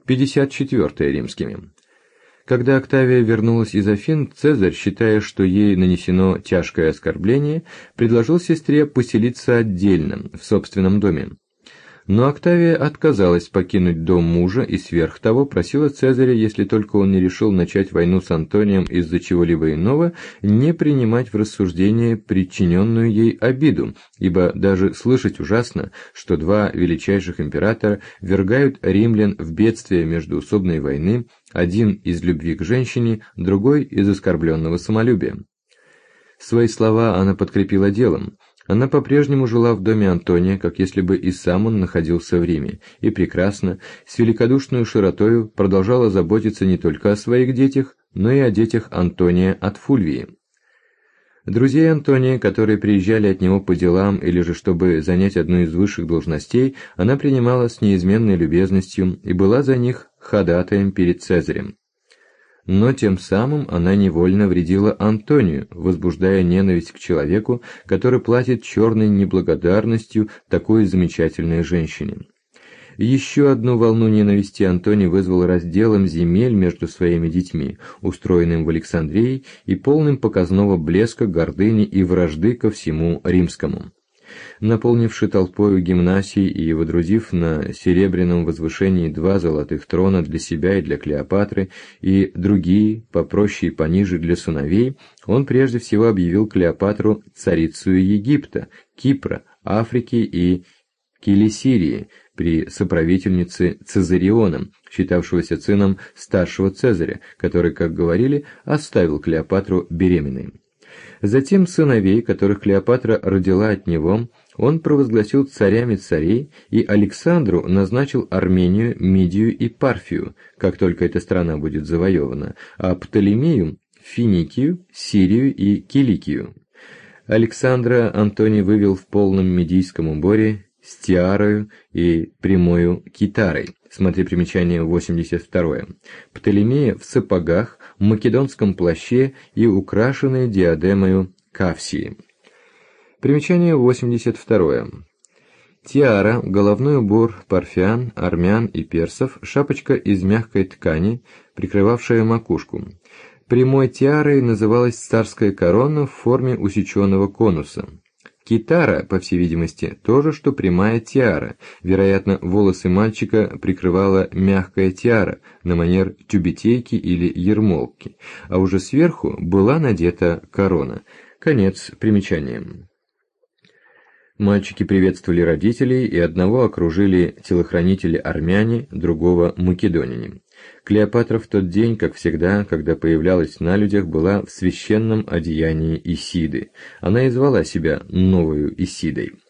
54 римскими. Когда Октавия вернулась из Афин, Цезарь, считая, что ей нанесено тяжкое оскорбление, предложил сестре поселиться отдельно, в собственном доме. Но Октавия отказалась покинуть дом мужа и сверх того просила Цезаря, если только он не решил начать войну с Антонием из-за чего-либо иного, не принимать в рассуждение причиненную ей обиду, ибо даже слышать ужасно, что два величайших императора ввергают римлян в бедствие междоусобной войны, один из любви к женщине, другой из оскорбленного самолюбия. Свои слова она подкрепила делом. Она по-прежнему жила в доме Антония, как если бы и сам он находился в Риме, и прекрасно, с великодушной широтою продолжала заботиться не только о своих детях, но и о детях Антония от Фульвии. Друзей Антония, которые приезжали от него по делам или же чтобы занять одну из высших должностей, она принимала с неизменной любезностью и была за них ходатаем перед Цезарем. Но тем самым она невольно вредила Антонию, возбуждая ненависть к человеку, который платит черной неблагодарностью такой замечательной женщине. Еще одну волну ненависти Антоний вызвал разделом земель между своими детьми, устроенным в Александрии и полным показного блеска, гордыни и вражды ко всему римскому. Наполнивши толпою гимнасий и водрузив на серебряном возвышении 2 золотых трона для себя и для Клеопатры, и другие, попроще и пониже для сыновей, он прежде всего объявил Клеопатру царицею Египта, Кипра, Африки и Киликирии при соправительнице Цезарионом, считавшегося сыном старшего Цезаря, который, как говорили, оставил Клеопатру беременной. Затем сыновей, которых Клеопатра родила от него, он провозгласил царями царей, и Александру назначил Армению, Мидию и Парфию, как только эта страна будет завоевана, а Птолемею – Финикию, Сирию и Киликию. Александра Антоний вывел в полном медийском уборе с тиарою и прямою китарой. Смотри примечание 82. Птолемея в сапогах, македонском плаще и украшенной диадемою кафсии. Примечание 82. Тиара, головной убор парфян, армян и персов, шапочка из мягкой ткани, прикрывавшая макушку. Прямой тиарой называлась царская корона в форме усеченного конуса. Китара, по всей видимости, то же, что прямая тиара. Вероятно, волосы мальчика прикрывала мягкая тиара, на манер тюбетейки или ермолки, а уже сверху была надета корона. Конец примечания. Мальчики приветствовали родителей, и одного окружили телохранители-армяне, другого – македоняне. Клеопатра в тот день, как всегда, когда появлялась на людях, была в священном одеянии Исиды. Она и звала себя новою Исидой.